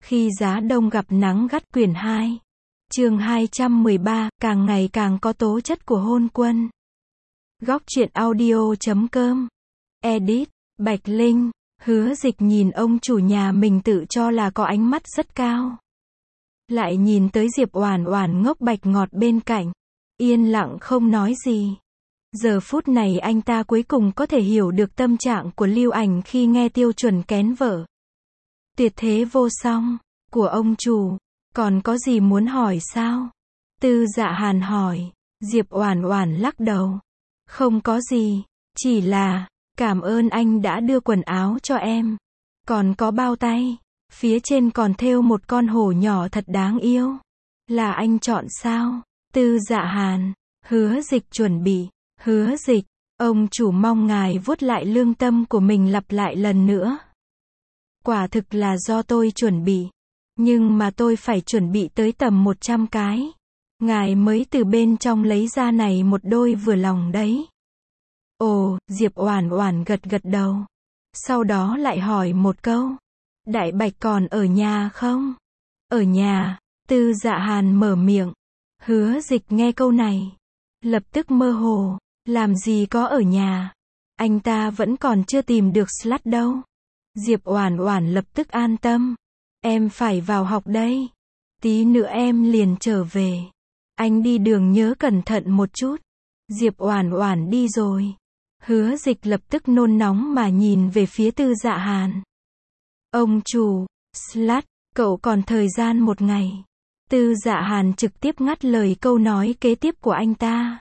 Khi giá đông gặp nắng gắt quyển 2. Chương 213, càng ngày càng có tố chất của hôn quân. Góc truyện audio.com. Edit, Bạch Linh. Hứa Dịch nhìn ông chủ nhà mình tự cho là có ánh mắt rất cao. Lại nhìn tới Diệp Oản Oản ngốc bạch ngọt bên cạnh. Yên lặng không nói gì. Giờ phút này anh ta cuối cùng có thể hiểu được tâm trạng của Lưu Ảnh khi nghe Tiêu Chuẩn kén vợ. Tuyệt thế vô song, của ông chủ. Còn có gì muốn hỏi sao? Tư Dạ Hàn hỏi. Diệp Oản Oản lắc đầu. Không có gì, chỉ là, cảm ơn anh đã đưa quần áo cho em. Còn có bao tay, phía trên còn thêu một con hổ nhỏ thật đáng yêu. Là anh chọn sao? Tư Dạ Hàn. Hứa Dịch chuẩn bị. Hứa Dịch, ông chủ mong ngài vuốt lại lương tâm của mình lặp lại lần nữa. Quả thực là do tôi chuẩn bị. Nhưng mà tôi phải chuẩn bị tới tầm 100 cái. Ngài mới từ bên trong lấy ra này một đôi vừa lòng đấy. Ồ, Diệp Oản Oản gật gật đầu. Sau đó lại hỏi một câu. Đại Bạch còn ở nhà không? Ở nhà, Tư Dạ Hàn mở miệng. Hứa Dịch nghe câu này. Lập tức mơ hồ. Làm gì có ở nhà. Anh ta vẫn còn chưa tìm được slot đâu. Diệp Oản Oản lập tức an tâm. Em phải vào học đây. Tí nữa em liền trở về. Anh đi đường nhớ cẩn thận một chút. Diệp Oản Oản đi rồi. Hứa Dịch lập tức nôn nóng mà nhìn về phía Tư Dạ Hàn. Ông chủ, slot, cậu còn thời gian một ngày. Tư Dạ Hàn trực tiếp ngắt lời câu nói kế tiếp của anh ta.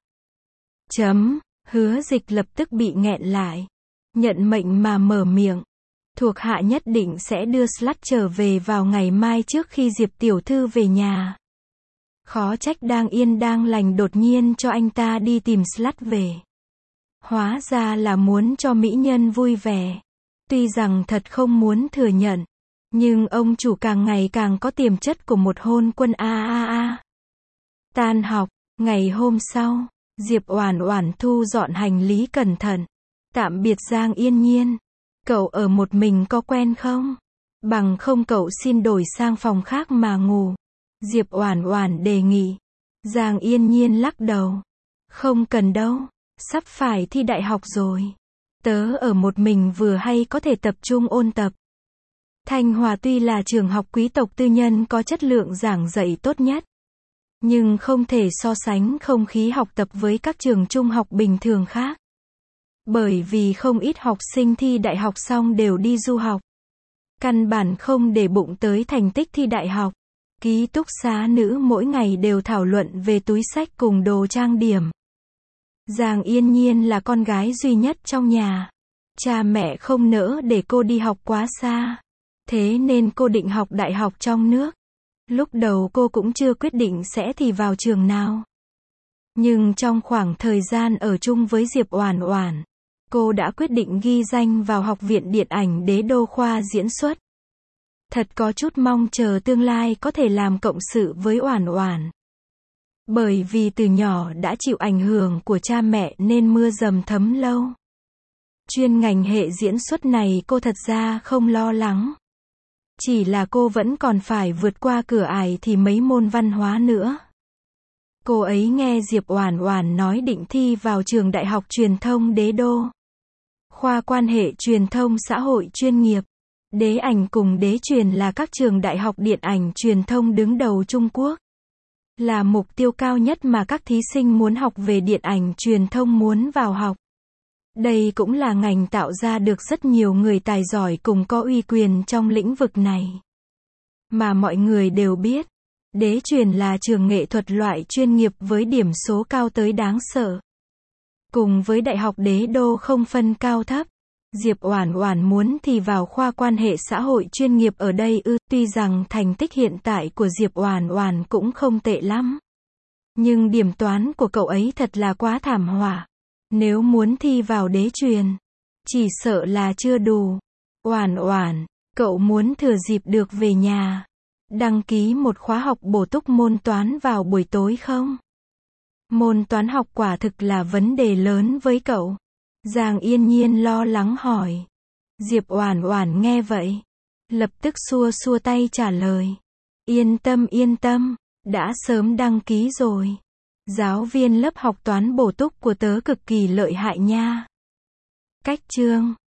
Hứa Dịch lập tức bị nghẹn lại. Nhận mệnh mà mở miệng. Thuộc hạ nhất định sẽ đưa slot trở về vào ngày mai trước khi Diệp tiểu thư về nhà. Khó trách đang yên đang lành đột nhiên cho anh ta đi tìm slot về. Hóa ra là muốn cho mỹ nhân vui vẻ. Tuy rằng thật không muốn thừa nhận, nhưng ông chủ càng ngày càng có tiềm chất của một hôn quân a. Tan học, ngày hôm sau, Diệp Oản Oản thu dọn hành lý cẩn thận. Tạm biệt Giang Yên Nhiên. Cậu ở một mình có quen không? Bằng không cậu xin đổi sang phòng khác mà ngủ. Diệp Oản Oản đề nghị. Giang Yên Nhiên lắc đầu. Không cần đâu, sắp phải thi đại học rồi. Tớ ở một mình vừa hay có thể tập trung ôn tập. Thanh Hòa tuy là trường học quý tộc tư nhân có chất lượng giảng dạy tốt nhất, nhưng không thể so sánh không khí học tập với các trường trung học bình thường khác. Bởi vì không ít học sinh thi đại học xong đều đi du học. Căn bản không để bụng tới thành tích thi đại học. Ký túc xá nữ mỗi ngày đều thảo luận về túi xách cùng đồ trang điểm. Giang Yên Nhiên là con gái duy nhất trong nhà. Cha mẹ không nỡ để cô đi học quá xa. Thế nên cô định học đại học trong nước. Lúc đầu cô cũng chưa quyết định sẽ thi vào trường nào. Nhưng trong khoảng thời gian ở chung với Diệp Oản Oản, cô đã quyết định ghi danh vào Học viện Điện ảnh Đế Đô khoa diễn xuất. Thật có chút mong chờ tương lai có thể làm cộng sự với Oản Oản. Bởi vì từ nhỏ đã chịu ảnh hưởng của cha mẹ nên mưa dầm thấm lâu. Chuyên ngành hệ diễn xuất này cô thật ra không lo lắng. Chỉ là cô vẫn còn phải vượt qua cửa ải thì mấy môn văn hóa nữa. Cô ấy nghe Diệp Oản Oản nói định thi vào trường Đại học Truyền thông Đế Đô. Khoa quan hệ truyền thông xã hội chuyên nghiệp. Đế ảnh cùng đế truyền là các trường đại học điện ảnh truyền thông đứng đầu Trung Quốc. Là mục tiêu cao nhất mà các thí sinh muốn học về điện ảnh truyền thông muốn vào học. Đây cũng là ngành tạo ra được rất nhiều người tài giỏi cùng có uy quyền trong lĩnh vực này. Mà mọi người đều biết, đế truyền là trường nghệ thuật loại chuyên nghiệp với điểm số cao tới đáng sợ. Cùng với Đại học Đế Đô không phân cao thấp. Diệp Oản Oản muốn thì vào khoa quan hệ xã hội chuyên nghiệp ở đây tuy rằng thành tích hiện tại của Diệp Oản Oản cũng không tệ lắm. Nhưng điểm toán của cậu ấy thật là quá thảm họa. Nếu muốn thi vào đế truyền, chỉ sợ là chưa đủ. Oản Oản, cậu muốn thừa dịp được về nhà, đăng ký một khóa học bổ túc môn toán vào buổi tối không? Môn toán học quả thực là vấn đề lớn với cậu. Giang Yên Nhiên lo lắng hỏi. Diệp Oản Oản nghe vậy, Lập tức xua xua tay trả lời. Yên tâm, đã sớm đăng ký rồi. Giáo viên lớp học toán bổ túc của tớ cực kỳ lợi hại nha. Cách chương